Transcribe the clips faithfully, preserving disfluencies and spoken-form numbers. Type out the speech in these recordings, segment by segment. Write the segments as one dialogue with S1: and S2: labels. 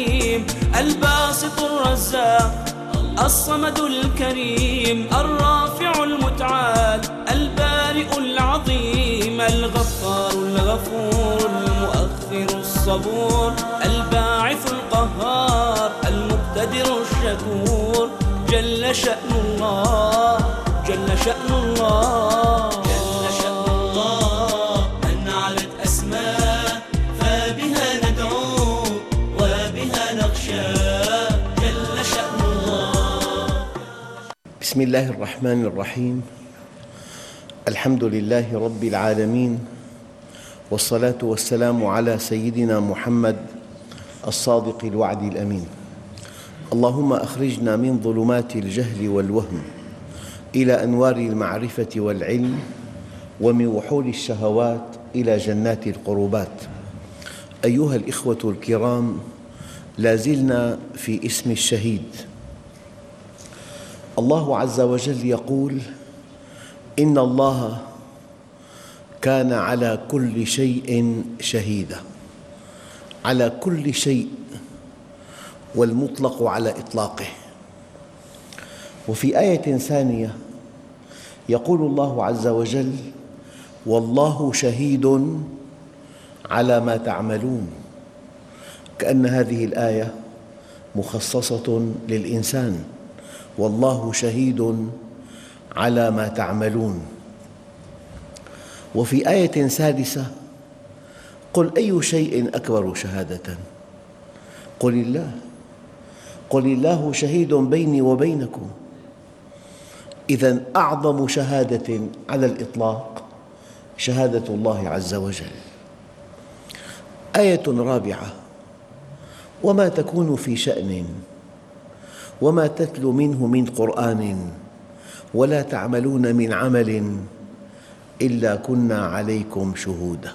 S1: الحليم الباسط الرزاق الصمد الكريم الرافع المتعال البارئ العظيم الغفار الغفور المؤخر الصبور الباعث القهار المقتدر الشكور جل شأن الله جل شأن الله
S2: جل شأن الله من علت أسماء فبها ندعو وبها نخشى جل شأن الله.
S3: بسم الله الرحمن الرحيم. الحمد لله رب العالمين، والصلاة والسلام على سيدنا محمد الصادق الوعد الأمين. اللهم أخرجنا من ظلمات الجهل والوهم إلى أنوار المعرفة والعلم، ومن وحول الشهوات إلى جنات القربات. أيها الإخوة الكرام، لا زلنا في اسم الشهيد. الله عز وجل يقول: إن الله كان على كل شيء شهيدا. على كل شيء، والمطلق على إطلاقه. وفي آية ثانية يقول الله عز وجل: والله شهيد على ما تعملون. كأن هذه الآية مخصصة للإنسان، والله شهيد على ما تعملون. وفي آية ثالثة: قل أي شيء أكبر شهادة؟ قل الله قل الله شهيد بيني وبينكم. إذن أعظم شهادة على الإطلاق شهادة الله عز وجل. آية رابعة: وما تكون في شأن وما تتلو منه من قرآن ولا تعملون من عمل إلا كنا عليكم شهودا.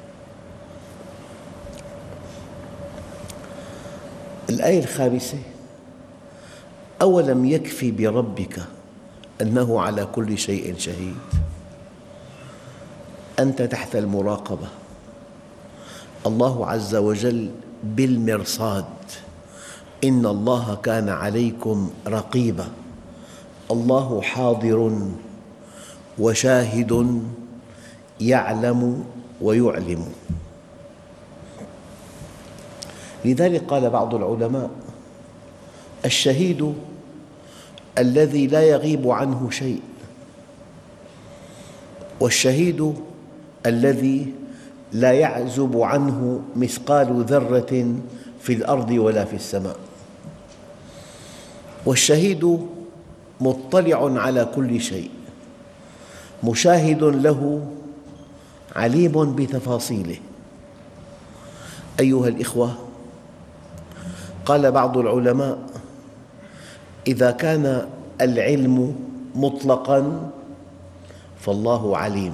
S3: الآية الخامسة: أولم يكفي بربك أنه على كل شيء شهيد. أنت تحت المراقبة. الله عز وجل بالمرصاد. إن الله كان عليكم رقيبا. الله حاضر وشاهد، يعلم ويعلم. لذلك قال بعض العلماء: الشهيد الذي لا يغيب عنه شيء، والشهيد الذي لا يعزب عنه مثقال ذرة في الأرض ولا في السماء. والشهيد مطلع على كل شيء، مشاهد له، عليم بتفاصيله. أيها الإخوة، قال بعض العلماء: إذا كان العلم مطلقاً فالله عليم.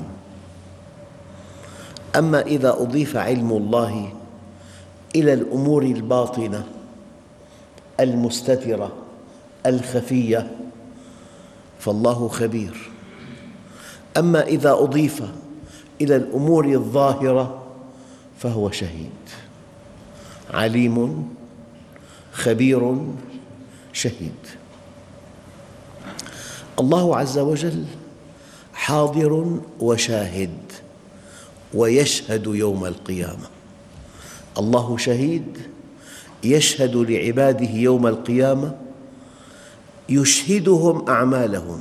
S3: أما إذا أضيف علم الله إلى الأمور الباطنة المستترة الخفية فالله خبير. أما إذا أضيف إلى الأمور الظاهرة فهو شهيد. عليم خبير شهيد. الله عز وجل حاضر وشاهد، ويشهد يوم القيامة. الله شهيد يشهد لعباده يوم القيامة، يشهدهم أعمالهم.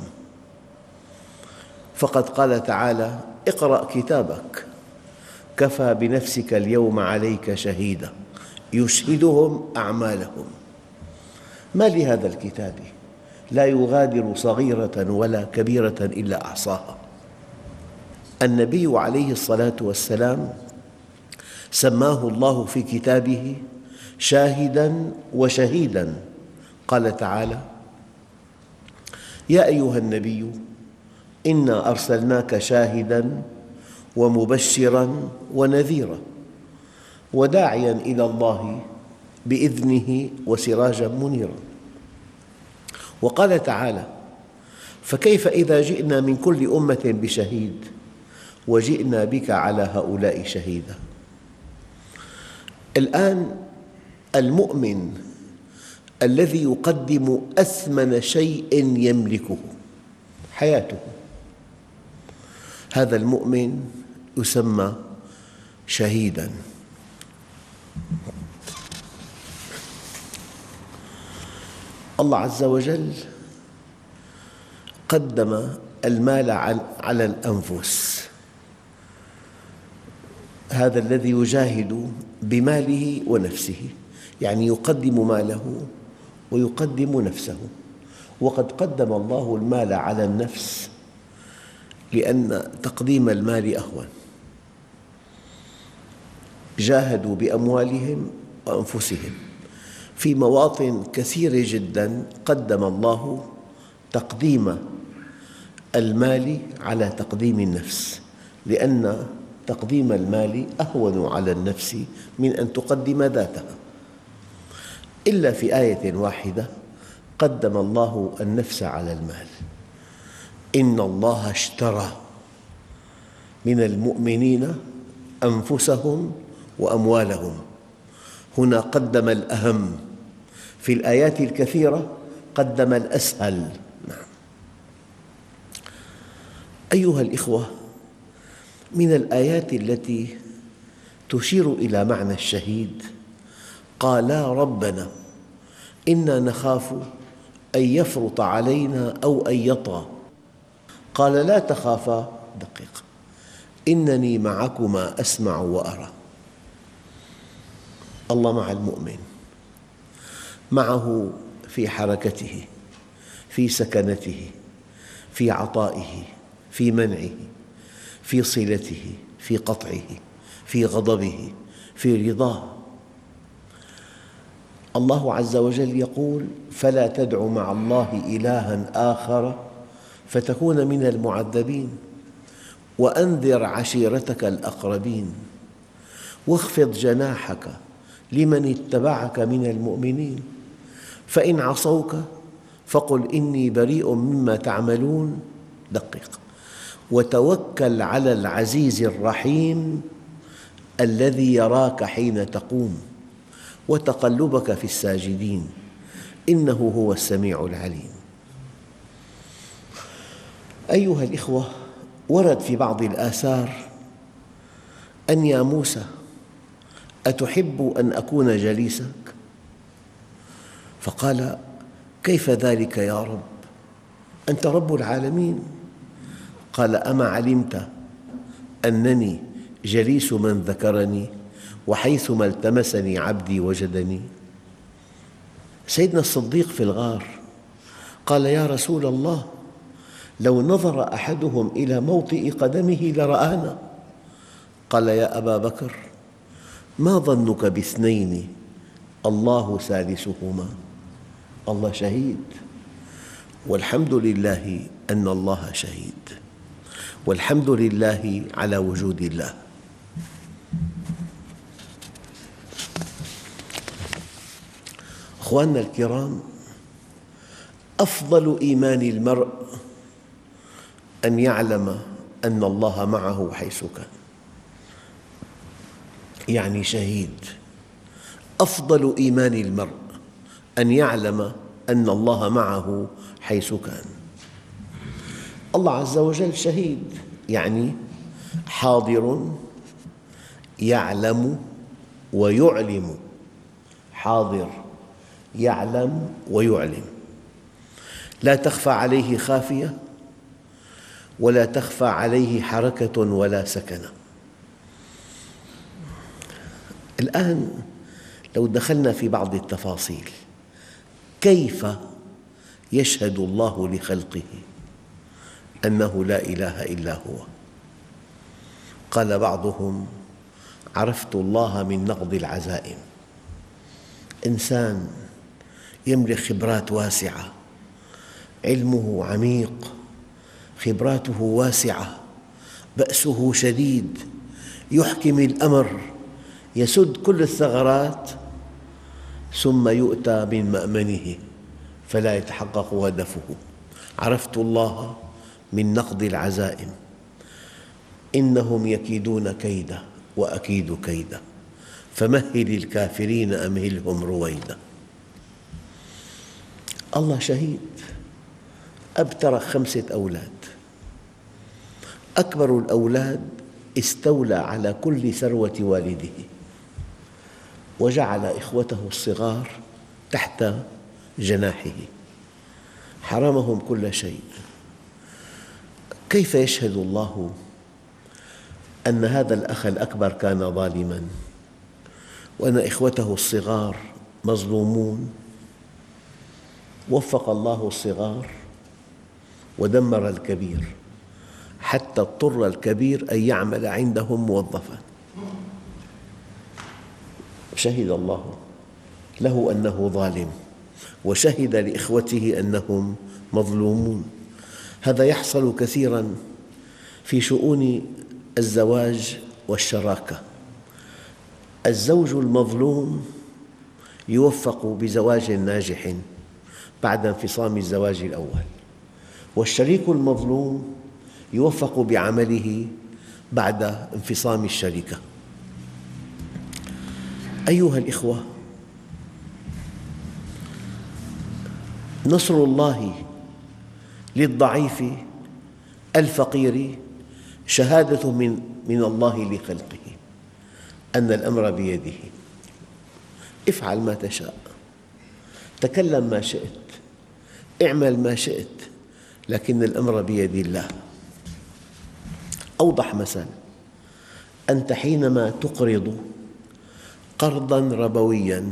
S3: فقد قال تعالى: اقرأ كتابك كفى بنفسك اليوم عليك شهيدا. يشهدهم أعمالهم. ما لهذا الكتاب لا يغادر صغيرة ولا كبيرة إلا أحصاها. النبي عليه الصلاة والسلام سماه الله في كتابه شاهداً وشهيداً. قال تعالى: يا أيها النبي إنا أرسلناك شاهداً ومبشراً ونذيراً وداعياً إلى الله بإذنه وسراجاً منيراً. وقال تعالى: فكيف إذا جئنا من كل أمة بشهيد وجئنا بك على هؤلاء شهيدا. الآن المؤمن الذي يقدم أثمن شيء يملكه، حياته، هذا المؤمن يسمى شهيداً. الله عز وجل قدم المال على الأنفس، هذا الذي يجاهد بماله ونفسه، يعني يقدم ماله ويقدم نفسه. وقد قدم الله المال على النفس لأن تقديم المال أهون. جاهدوا بأموالهم وأنفسهم، في مواطن كثيرة جداً قدم الله تقديم المال على تقديم النفس، لأن تقديم المال أهون على النفس من أن تقدم ذاتها، إلا في آية واحدة قدم الله النفس على المال: إن الله اشترى من المؤمنين أنفسهم وأموالهم. هنا قدم الأهم، في الآيات الكثيرة قدم الأسهل. نعم. أيها الإخوة، من الآيات التي تشير إلى معنى الشهيد: قالا ربنا إنا نخاف أن يفرط علينا أو أن يطغى. قال لا تخافا، دقيق، إنني معكما أسمع وأرى. الله مع المؤمن، معه في حركته، في سكنته، في عطائه، في منعه، في صلته، في قطعه، في غضبه، في رضاه. الله عز وجل يقول: فلا تدع مع الله إلهاً آخر فتكون من المعذبين، وأنذر عشيرتك الأقربين، واخفض جناحك لمن اتبعك من المؤمنين، فإن عصوك فقل إني بريء مما تعملون، دقق، وتوكل على العزيز الرحيم الذي يراك حين تقوم وتقلبك في الساجدين إنه هو السميع العليم. أيها الإخوة، ورد في بعض الآثار أن يا موسى أتحب أن أكون جليسك؟ فقال: كيف ذلك يا رب؟ أنت رب العالمين. قال: أما علمت أنني جليس من ذكرني، وحيثما التمسني عبدي وجدني؟ سيدنا الصديق في الغار قال: يا رسول الله، لو نظر أحدهم إلى موطئ قدمه لرآنا. قال: يا أبا بكر، ما ظنك باثنين الله ثالثهما؟ الله شهيد، والحمد لله أن الله شهيد، والحمد لله على وجود الله. أخواننا الكرام، أفضل إيمان المرء أن يعلم أن الله معه حيث كان، يعني شهيد. أفضل إيمان المرء أن يعلم أن الله معه حيث كان. الله عز وجل شهيد، يعني حاضر يعلم ويعلم، حاضر يعلم ويعلم، لا تخفى عليه خافية ولا تخفى عليه حركة ولا سكنة. الآن لو دخلنا في بعض التفاصيل، كيف يشهد الله لخلقه أنه لا إله إلا هو؟ قال بعضهم: عرفت الله من نقض العزائم. إنسان يملك خبرات واسعة، علمه عميق، خبراته واسعة، بأسه شديد، يحكم الأمر، يسد كل الثغرات، ثم يؤتى من مأمنه فلا يتحقق هدفه. عرفت الله من نقض العزائم. إنهم يكيدون كيدا وأكيد كيدا، فمهل الكافرين أمهلهم رويدا. الله شهيد. أب ترك خمسة أولاد، أكبر الأولاد استولى على كل ثروة والده وجعل إخوته الصغار تحت جناحه، حرمهم كل شيء. كيف يشهد الله أن هذا الأخ الأكبر كان ظالماً وأن إخوته الصغار مظلومون؟ وفق الله الصغار ودمر الكبير حتى اضطر الكبير أن يعمل عندهم موظفاً. شهد الله له أنه ظالم وشهد لإخوته أنهم مظلومون. هذا يحصل كثيراً في شؤون الزواج والشراكة. الزوج المظلوم يوفق بزواج ناجح بعد انفصام الزواج الأول، والشريك المظلوم يوفق بعمله بعد انفصام الشركة. أيها الإخوة، نصر الله للضعيف الفقير شهادة من من الله لخلقه أن الأمر بيده. افعل ما تشاء، تكلم ما شئت، اعمل ما شئت، لكن الأمر بيد الله. أوضح مثال: أنت حينما تقرض قرضاً ربوياً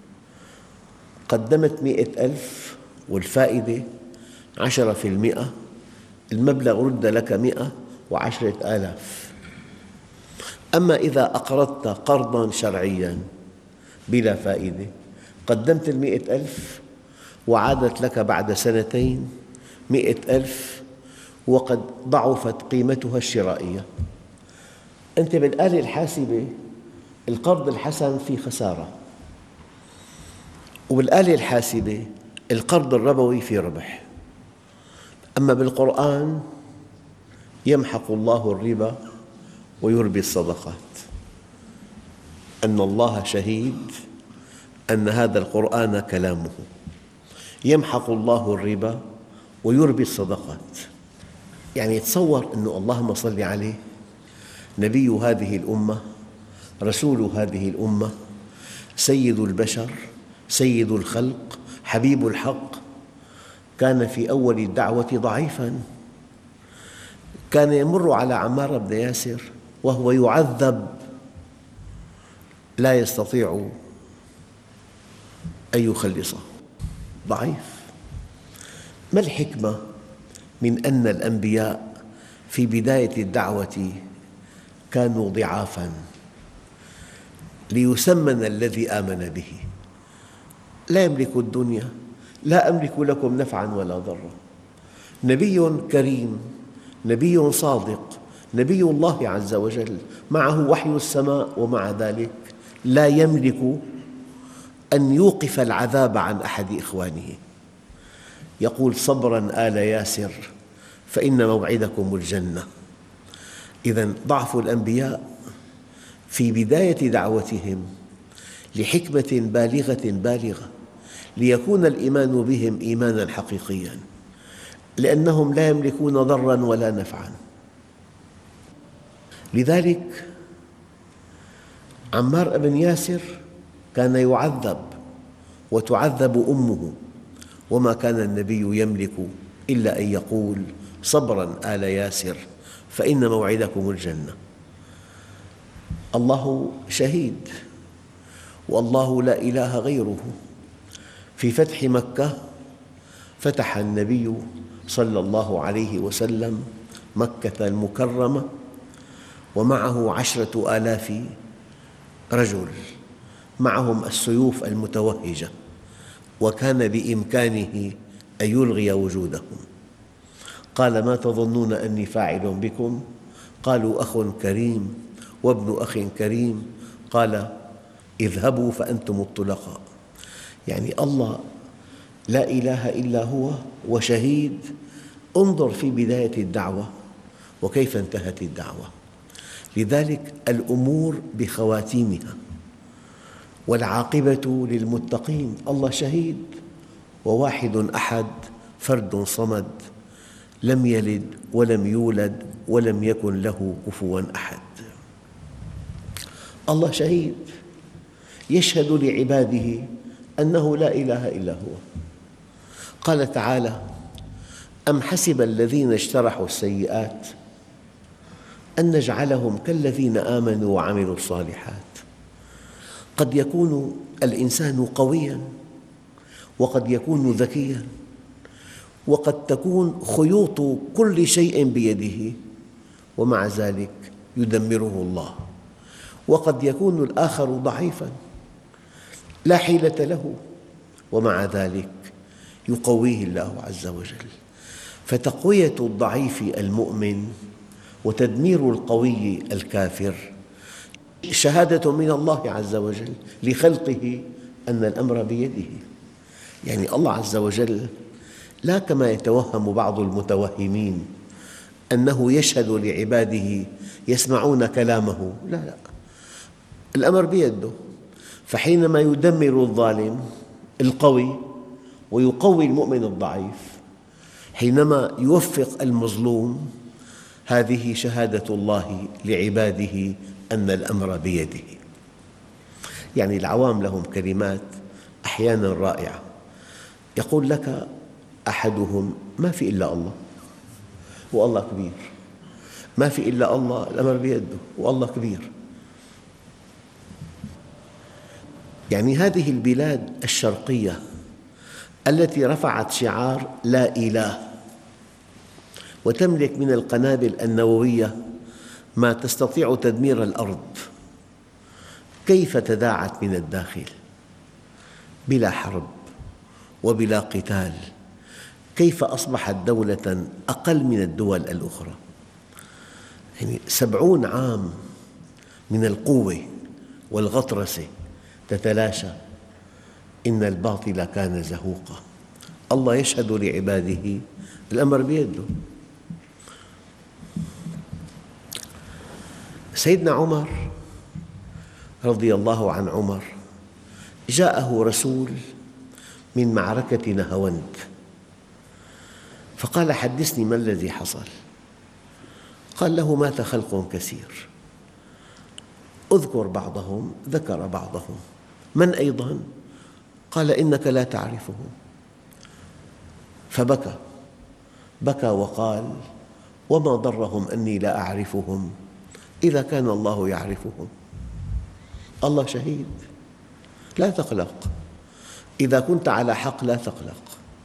S3: قدمت مئة ألف والفائدة عشرة في المئة، المبلغ رد لك مئة وعشرة آلاف. أما إذا أقرضت قرضاً شرعياً بلا فائدة، قدمت المئة ألف وعادت لك بعد سنتين مئة ألف وقد ضعفت قيمتها الشرائية. أنت بالآلة الحاسبة القرض الحسن فيه خسارة، وبالآلة الحاسبة القرض الربوي فيه ربح. أما بالقرآن يمحق الله الربا ويربي الصدقات. أن الله شهيد أن هذا القرآن كلامه، يمحق الله الربا ويربي الصدقات. يعني تصور أنه اللهم صل عليه نبي هذه الأمة، رسول هذه الأمة، سيد البشر، سيد الخلق، حبيب الحق، كان في أول الدعوة ضعيفاً. كان يمر على عمار بن ياسر وهو يعذب لا يستطيع أن يخلصه، ضعيف. ما الحكمة من أن الأنبياء في بداية الدعوة كانوا ضعافاً ليسمن الذي آمن به؟ لا يملك الدنيا، لا أملك لكم نفعاً ولا ضراً. نبي كريم، نبي صادق، نبي الله عز وجل، معه وحي السماء، ومع ذلك لا يملك أن يوقف العذاب عن أحد إخوانه. يقول: صبراً آل ياسر فإن موعدكم الجنة. إذن ضعف الأنبياء في بداية دعوتهم لحكمة بالغة بالغة ليكون الإيمان بهم إيماناً حقيقياً، لأنهم لا يملكون ضراً ولا نفعاً. لذلك عمار بن ياسر كان يعذب وتعذب أمه، وما كان النبي يملك إلا أن يقول: صبراً آل ياسر فإن موعدكم الجنة. الله شهيد، والله لا إله غيره. في فتح مكة فتح النبي صلى الله عليه وسلم مكة المكرمة ومعه عشرة آلاف رجل، معهم السيوف المتوهجة، وكان بإمكانه أن يلغي وجودهم. قال: ما تظنون أني فاعل بكم؟ قالوا: أخ كريم وابن أخ كريم. قال: اذهبوا فأنتم الطلقاء. يعني الله لا إله إلا هو وشهيد. انظر في بداية الدعوة وكيف انتهت الدعوة. لذلك الأمور بخواتيمها. والعاقبة للمتقين. الله شهيد، وواحد أحد فرد صمد، لم يلد ولم يولد ولم يكن له كفواً أحد. الله شهيد يشهد لعباده أنه لا إله إلا هو. قال تعالى: أم حسب الذين اجترحوا السيئات أن نجعلهم كالذين آمنوا وعملوا الصالحات. قد يكون الإنسان قوياً، وقد يكون ذكياً، وقد تكون خيوط كل شيء بيده، ومع ذلك يدمره الله. وقد يكون الآخر ضعيفاً لا حيلة له، ومع ذلك يقويه الله عز وجل. فتقوية الضعيف المؤمن وتدمير القوي الكافر شهادة من الله عز وجل لخلقه أن الأمر بيده. يعني الله عز وجل لا كما يتوهم بعض المتوهمين أنه يشهد لعباده يسمعون كلامه، لا لا، الأمر بيده. فحينما يدمر الظالم القوي ويقوي المؤمن الضعيف، حينما يوفق المظلوم، هذه شهادة الله لعباده أن الأمر بيده. يعني العوام لهم كلمات أحياناً رائعة، يقول لك أحدهم: ما في إلا الله، والله كبير. ما في إلا الله، الأمر بيده، والله كبير. يعني هذه البلاد الشرقية التي رفعت شعار لا إله، وتملك من القنابل النووية ما تستطيع تدمير الأرض، كيف تداعت من الداخل بلا حرب وبلا قتال؟ كيف أصبحت دولة أقل من الدول الأخرى؟ يعني سبعون عام من القوة والغطرسة تتلاشى. إن الباطل كان زهوقا. الله يشهد لعباده، الأمر بيده. سيدنا عمر رضي الله عن عمر جاءه رسول من معركة نهاوند، فقال: حدثني ما الذي حصل؟ قال له: مات خلق كثير. أذكر بعضهم، ذكر بعضهم. من أيضاً؟ قال: إنك لا تعرفهم. فبكى بكى وقال: وما ضرهم أني لا أعرفهم إذا كان الله يعرفهم. الله شهيد، لا تقلق، إذا كنت على حق لا تقلق.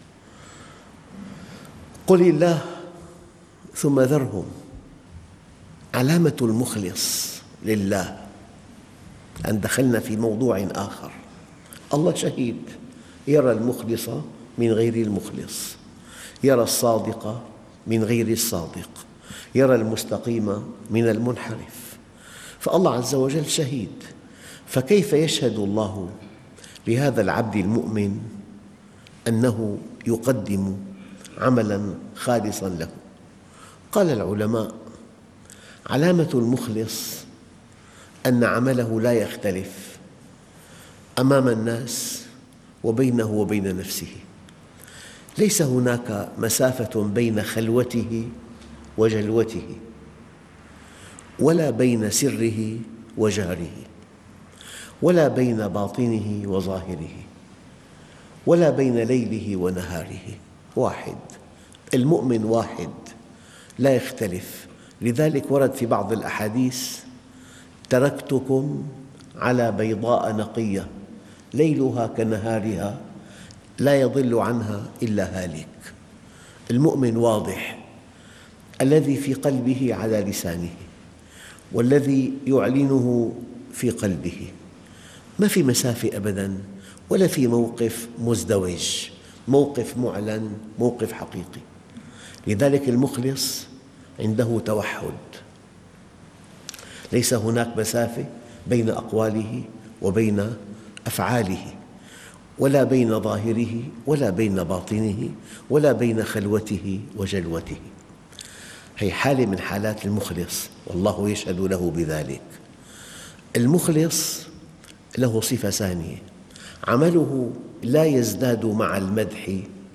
S3: قل الله ثم ذرهم. علامة المخلص لله أن دخلنا في موضوع آخر. الله شهيد، يرى المخلص من غير المخلص، يرى الصادق من غير الصادق، يرى المستقيم من المنحرف. فالله عز وجل شهيد. فكيف يشهد الله لهذا العبد المؤمن أنه يقدم عملاً خالصاً له؟ قال العلماء: علامة المخلص أن عمله لا يختلف أمام الناس وبينه وبين نفسه. ليس هناك مسافة بين خلوته وجلوته، ولا بين سره وجهره، ولا بين باطنه وظاهره، ولا بين ليله ونهاره. واحد، المؤمن واحد لا يختلف. لذلك ورد في بعض الأحاديث: تركتكم على بيضاء نقية ليلها كنهارها لا يضل عنها إلا هالك. المؤمن واضح، الذي في قلبه على لسانه، والذي يعلنه في قلبه. ما في مسافة أبداً، ولا في موقف مزدوج، موقف معلن، موقف حقيقي. لذلك المخلص عنده توحد، ليس هناك مسافة بين أقواله وبين أفعاله، ولا بين ظاهره ولا بين باطنه، ولا بين خلوته وجلوته. هي حالة من حالات المخلص، والله يشهد له بذلك. المخلص له صفة ثانية، عمله لا يزداد مع المدح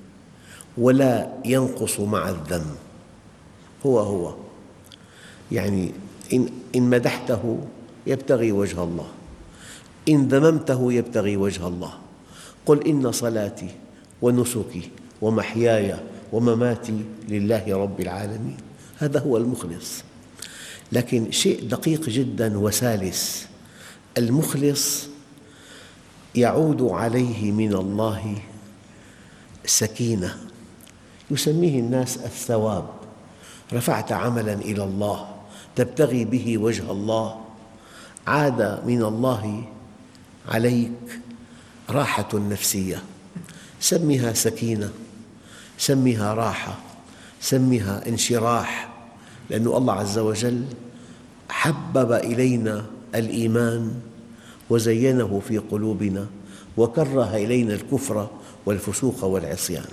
S3: ولا ينقص مع الذم، هو هو، يعني إن, إن مدحته يبتغي وجه الله، إن ذممته يبتغي وجه الله. قل إن صلاتي ونسكي ومحياي ومماتي لله رب العالمين، هذا هو المخلص. لكن شيء دقيق جدا وسلس، المخلص يعود عليه من الله سكينة، يسميه الناس الثواب. رفعت عملاً إلى الله تبتغي به وجه الله، عاد من الله عليك راحة نفسية، سمها سكينة، سمها راحة، سمها انشراح، لأن الله عز وجل حبب إلينا الإيمان وزينه في قلوبنا وكره إلينا الكفر والفسوق والعصيان.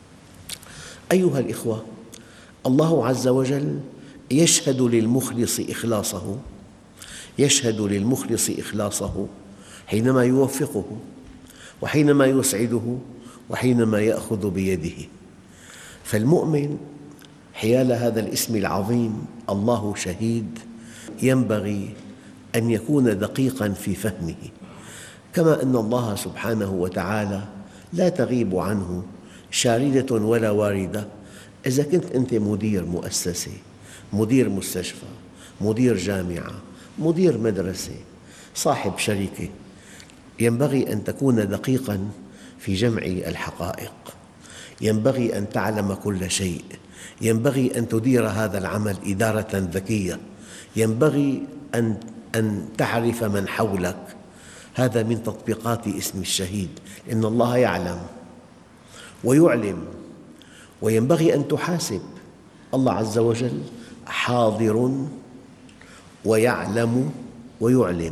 S3: أيها الإخوة، الله عز وجل يشهد للمخلص إخلاصه، يشهد للمخلص إخلاصه حينما يوفقه وحينما يسعده وحينما يأخذ بيده. فالمؤمن حيال هذا الاسم العظيم الله شهيد ينبغي أن يكون دقيقاً في فهمه، كما أن الله سبحانه وتعالى لا تغيب عنه شاردة ولا واردة. إذا كنت أنت مدير مؤسسة، مدير مستشفى، مدير جامعة، مدير مدرسة، صاحب شركة، ينبغي أن تكون دقيقاً في جمع الحقائق، ينبغي أن تعلم كل شيء، ينبغي أن تدير هذا العمل إدارة ذكية، ينبغي أن أن تعرف من حولك. هذا من تطبيقات اسم الشهيد، إن الله يعلم ويعلم، وينبغي أن تحاسب. الله عز وجل حاضر ويعلم ويعلم،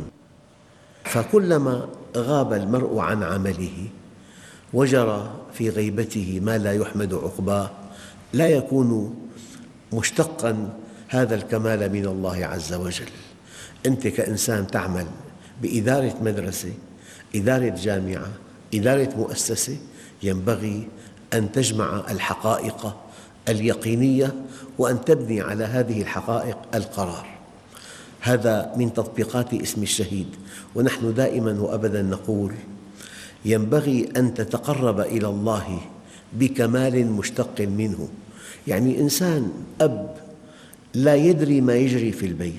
S3: فكلما غاب المرء عن عمله وجرى في غيبته ما لا يحمد عقباه لا يكون مشتقاً هذا الكمال من الله عز وجل. أنت كإنسان تعمل بإدارة مدرسة، إدارة جامعة، إدارة مؤسسة، ينبغي أن تجمع الحقائق اليقينية وأن تبني على هذه الحقائق القرار. هذا من تطبيقات اسم الشهيد. ونحن دائماً وأبداً نقول ينبغي أن تتقرب إلى الله بكمال مشتق منه. يعني إنسان أب لا يدري ما يجري في البيت،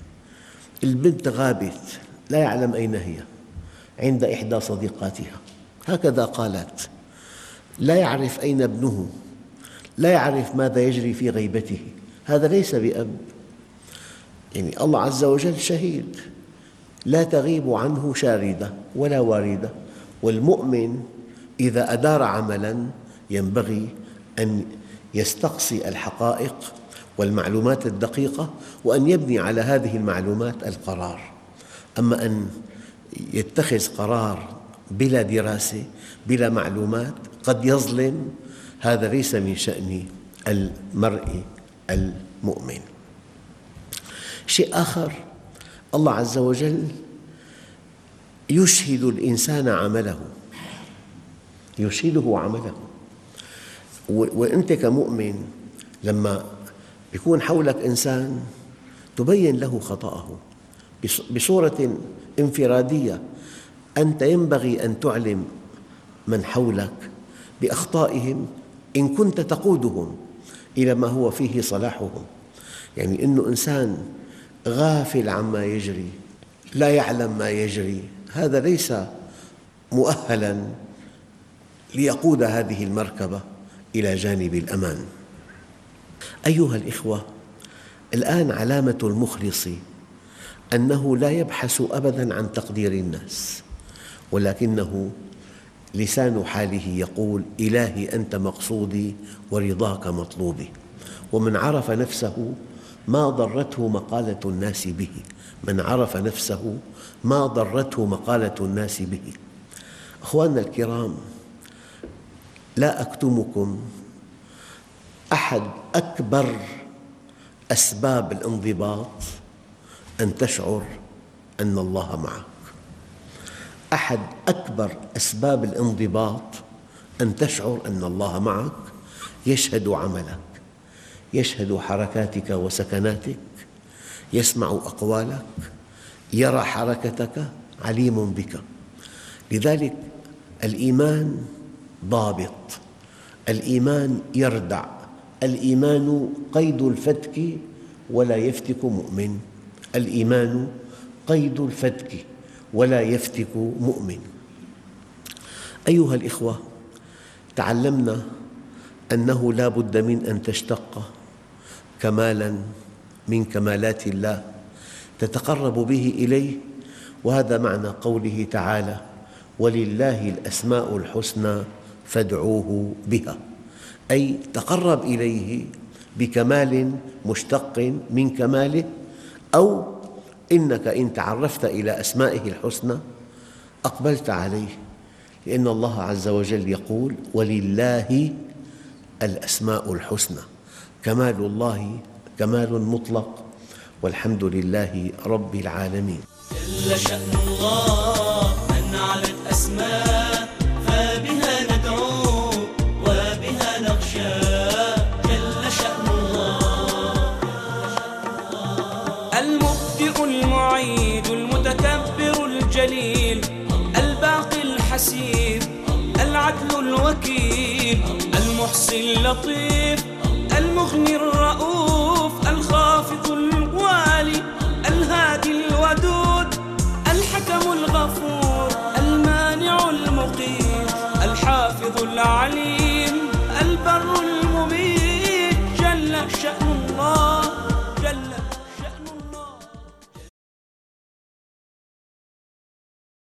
S3: البنت غابت لا يعلم أين هي، عند إحدى صديقاتها هكذا قالت، لا يعرف أين ابنه، لا يعرف ماذا يجري في غيبته، هذا ليس بأب. يعني الله عز وجل شهيد لا تغيب عنه شاردة ولا واردة. والمؤمن إذا أدار عملاً ينبغي أن يستقصي الحقائق والمعلومات الدقيقة وأن يبني على هذه المعلومات القرار. أما أن يتخذ قرار بلا دراسة بلا معلومات قد يظلم، هذا ليس من شأن المرء المؤمن. شيء آخر، الله عز وجل يشهد الإنسان عمله، يشهده عمله. وأنت كمؤمن لما يكون حولك إنسان تبين له خطأه بصورة انفرادية، أنت ينبغي أن تعلم من حولك بأخطائهم إن كنت تقودهم إلى ما هو فيه صلاحهم. يعني أنه إنسان غافل عما يجري لا يعلم ما يجري، هذا ليس مؤهلاً ليقود هذه المركبة إلى جانب الأمان. أيها الإخوة، الآن علامة المخلص أنه لا يبحث أبداً عن تقدير الناس، ولكنه لسان حاله يقول: إلهي أنت مقصودي ورضاك مطلوبي. ومن عرف نفسه ما ضرته مقالة الناس به، من عرف نفسه ما ضرته مقالة الناس به. أخواننا الكرام، لا أكتمكم، أحد أكبر أسباب الانضباط أن تشعر أن الله معك، أحد أكبر أسباب الانضباط أن تشعر أن الله معك، يشهد عملك، يشهد حركاتك وسكناتك، يسمع أقوالك، يرى حركتك، عليم بك. لذلك الإيمان ضابط، الإيمان يردع، الإيمان قيد الفتك ولا يفتك مؤمن، الإيمان قيد الفتك ولا يفتك مؤمن. أيها الإخوة، تعلمنا أنه لا بد من أن تشتق كمالاً من كمالات الله تتقرب به إليه، وهذا معنى قوله تعالى: ولله الأسماء الحسنى فادعوه بها، أي تقرب إليه بكمال مشتق من كماله، أو إنك إن تعرفت إلى أسمائه الحسنى أقبلت عليه، لأن الله عز وجل يقول: ولله الأسماء الحسنى. كمال الله كمال مطلق، والحمد لله رب العالمين.
S2: جل شأن الله من علت أسماء، فبها ندعو وبها نخشى. جل شأن الله
S1: المبدئ المعيد المتكبر الجليل الباقي الحسيب العدل الوكيل المحصي اللطيف المغني الرؤوف الخافض الوالي الهادي الودود الحكم الغفور المانع المقيت الحافظ العليم البر المميت. جل شأن الله